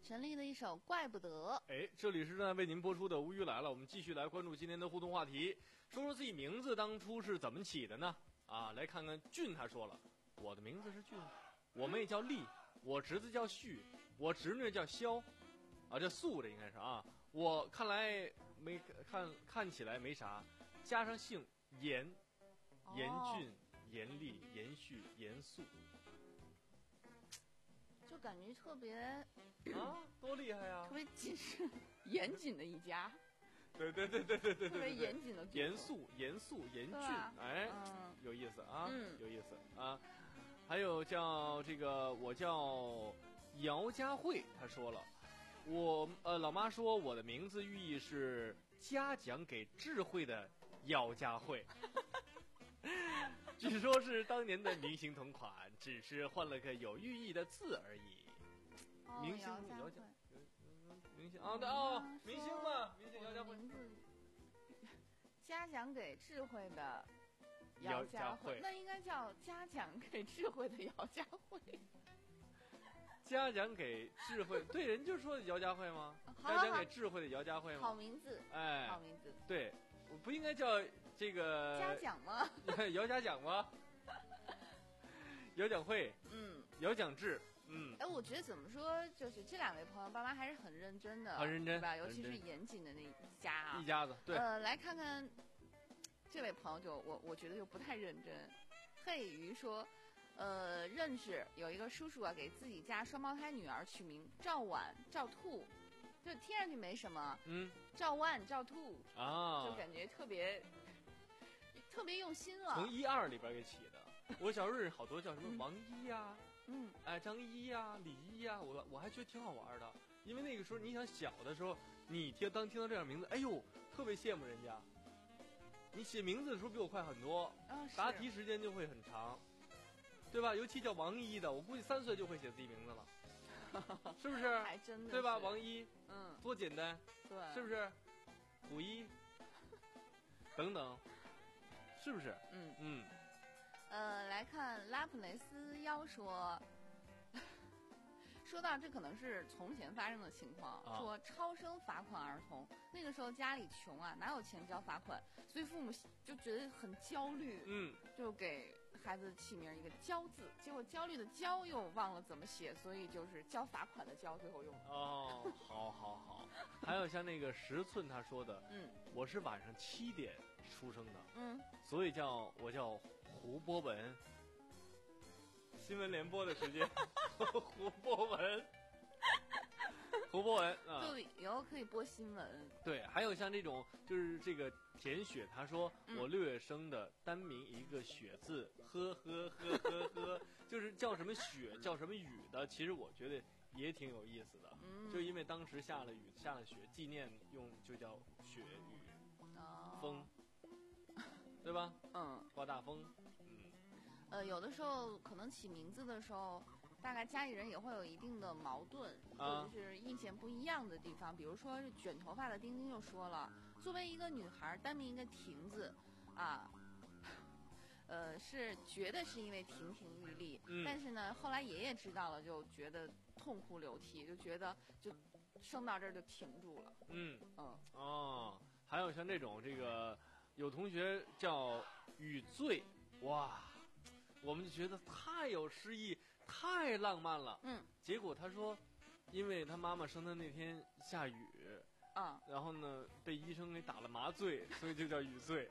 陈粒的一首《怪不得》。 哎，这里是正在为您播出的《无语来了》，我们继续来关注今天的互动话题，说说自己名字当初是怎么起的呢？啊，来看看俊他说了，我的名字是俊，我妹叫丽，我侄子叫旭，我侄女叫肖，啊，这素这应该是啊，我看来没看看起来没啥，加上姓严，严俊、严厉、严旭、严肃。 就感觉特别啊，多厉害呀！ 特别谨慎、严谨的一家。 对对对对对对对， 特别严谨的， 严肃、严肃、严峻，哎、 嗯， 有意思啊， 嗯、 有意思啊。还有叫这个，我叫姚佳慧，她说了，我呃老妈说我的名字寓意是嘉奖给智慧的姚佳慧。据说是当年的明星同款，只是换了个有寓意的字而已。 哦、 明星姚佳慧， 明星啊，对哦，明星嘛，明星姚佳慧。 名字嘉奖给智慧的姚佳慧，那应该叫嘉奖给智慧的姚佳慧。 嘉奖给智慧，对，人就说姚佳慧吗？嘉奖给智慧的姚佳慧吗？ 好名字， 哎， 好名字。 对，我不应该叫这个嘉奖吗？ 姚嘉奖吗？姚奖慧， 嗯， 姚奖志，嗯。 哎，我觉得怎么说，就是这两位朋友爸妈还是很认真的， 很认真， 对吧？尤其是严谨的那一家啊， 一家子。对。 呃，来看看这位朋友就，就我我觉得就不太认真。嘿鱼说，呃，认识有一个叔叔啊，给自己家双胞胎女儿取名赵婉、赵兔，就听上去没什么， 嗯， 赵万、赵兔啊， 就感觉特别特别用心了。 从一二里边给起的。我小时候认识好多叫什么王一呀、啊， 嗯， 哎，张一呀、啊、李一呀、啊，我我还觉得挺好玩的，因为那个时候你想小的时候，你听当听到这样名字，哎呦，特别羡慕人家。你写名字的时候比我快很多， 啊、 答题时间就会很长，对吧？尤其叫王一的，我估计三岁就会写自己名字了，是不是？ 还真的， 对吧？王一， 嗯， 多简单， 对， 是不是？古一，等等，是不是？ 嗯嗯。 呃，来看拉普雷斯妖说，说到这可能是从前发生的情况， 啊、 说超生罚款儿童，那个时候家里穷啊，哪有钱交罚款，所以父母就觉得很焦虑， 嗯， 就给孩子起名一个焦字，结果焦虑的焦又忘了怎么写，所以就是交罚款的交最后用了。 哦，好好好，还有像那个十寸他说的， 嗯， 我是晚上七点出生的， 嗯， 所以叫我叫胡波文。新闻联播的时间，胡波文，胡波文啊， 就以后可以播新闻。 对，还有像这种就是这个田雪，他说、 嗯、 我六月生的，单名一个雪字，呵呵呵呵呵，就是叫什么雪，叫什么雨的，其实我觉得也挺有意思的。 嗯， 就因为当时下了雨，下了雪，纪念用就叫雪雨， 哦、 风，对吧？ 嗯， 刮大风。 呃，有的时候可能起名字的时候，大概家里人也会有一定的矛盾， 啊、 或者是意见不一样的地方。比如说是卷头发的丁丁就说了，作为一个女孩，单名一个亭字，啊，呃，是觉得是因为亭亭玉立、 嗯， 但是呢，后来爷爷知道了，就觉得痛哭流涕，就觉得就生到这儿就停住了。 嗯嗯哦，还有像这种这个，有同学叫雨醉，哇。我们就觉得太有诗意，太浪漫了。 嗯， 结果他说，因为他妈妈生的那天下雨， 啊、 嗯，然后呢被医生给打了麻醉，所以就叫雨醉。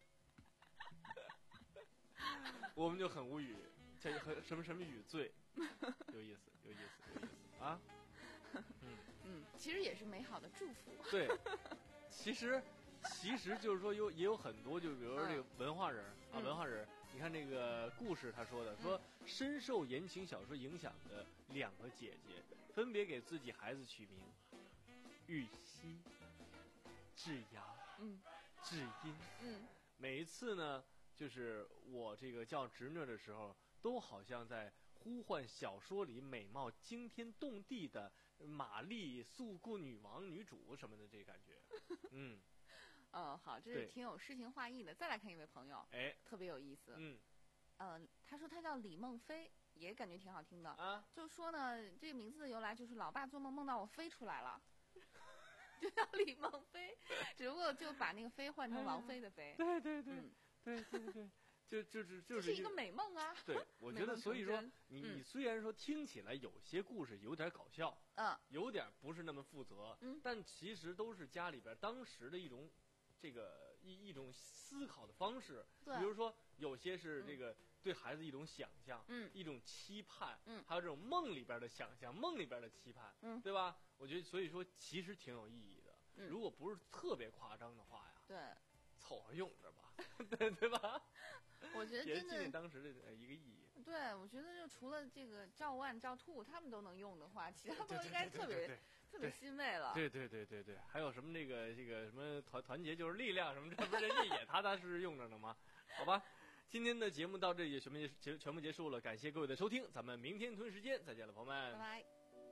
我们就很无语，这很什么什么雨醉，有意思，有意思，有意思啊。 嗯嗯，其实也是美好的祝福。 对，其实其实就是说有也有很多，就比如说这个文化人、嗯、啊，文化人。你看这个故事，他说的说，深受言情小说影响的两个姐姐，分别给自己孩子取名玉溪、智雅、 嗯、 智英。 嗯， 每一次呢，就是我这个叫侄女的时候，都好像在呼唤小说里美貌惊天动地的玛丽素顾女王、女主什么的这感觉。嗯。 嗯，好，这是挺有诗情画意的。再来看一位朋友， 哎， 特别有意思。 嗯， 呃，他说他叫李梦飞， 也感觉挺好听的啊。 就说呢，这个名字的由来就是老爸做梦梦到我飞出来了，就叫李梦飞，只不过就把那个飞换成王菲的飞。 对对对、 嗯、 对对对。就就是就是是一个美梦啊！ 对，我觉得所以说你你虽然说听起来有些故事有点搞笑， 嗯， 有点不是那么负责， 嗯， 但其实都是家里边当时的一种这个一一种思考的方式。 对， 比如说有些是这个对孩子一种想象， 嗯， 一种期盼， 嗯， 还有这种梦里边的想象，梦里边的期盼， 嗯， 对吧？我觉得所以说其实挺有意义的。 嗯， 如果不是特别夸张的话呀， 对， 凑合用着吧，对对吧？ 我觉得真的也纪念当时的一个意义。 对，我觉得就除了这个赵万、赵兔他们都能用的话，其他都应该特别对对对对对特别欣慰了。 对对对对对，还有什么这个这个什么团团结就是力量什么，这不人家也踏踏实实用着呢吗？好吧，今天的节目到这里也全部结全部结束了，感谢各位的收听，咱们明天同一时间再见了，朋友们， 拜拜。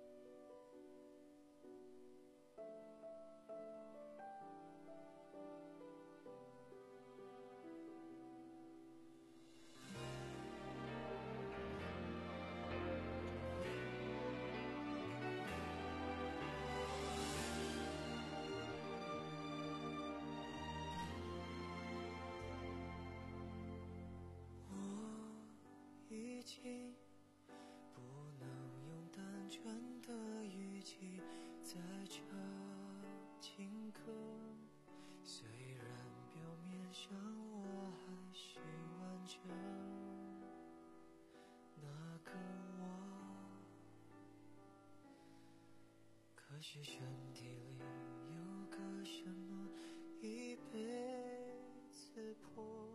已经不能用单纯的语气再唱情歌，虽然表面上我还是完整那个我，可是身体里有个什么一辈子破，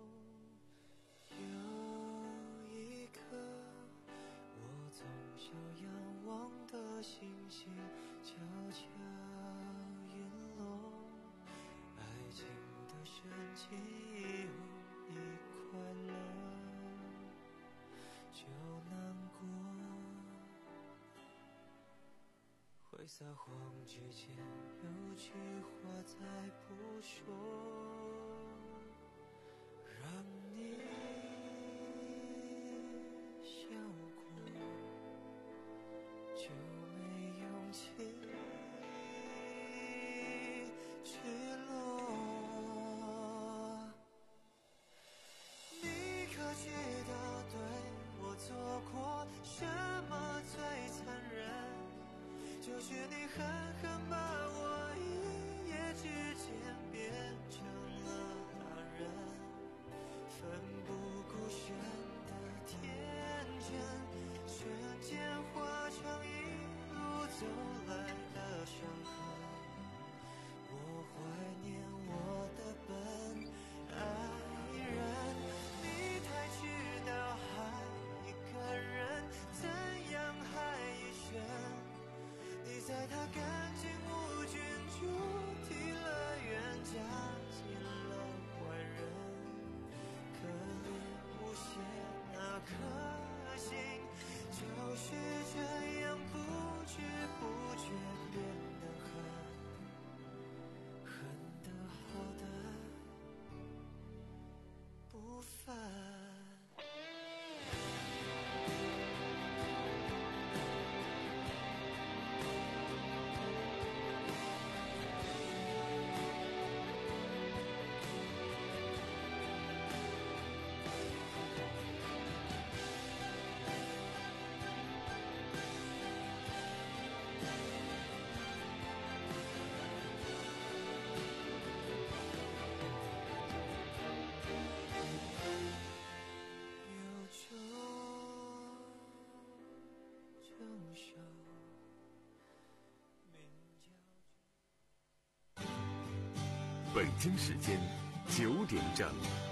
有一颗我从小仰望的星星悄悄陨落，爱情的深情以后一快乐就难过，会撒谎之前有句话再不说，让你笑过就没勇气去落。你可知道对我做过什么最残忍？就是你狠狠把我一夜之间变成了大人，奋不顾身的天真，瞬间化成一路走来的伤痕。我怀念我的笨爱人，你才知道爱一个人怎样害一生。你在他干净无菌主题乐园加进了坏人，可怜无邪那颗心就是这样不知不觉变得狠，狠得好的不凡。 北京时间九点整。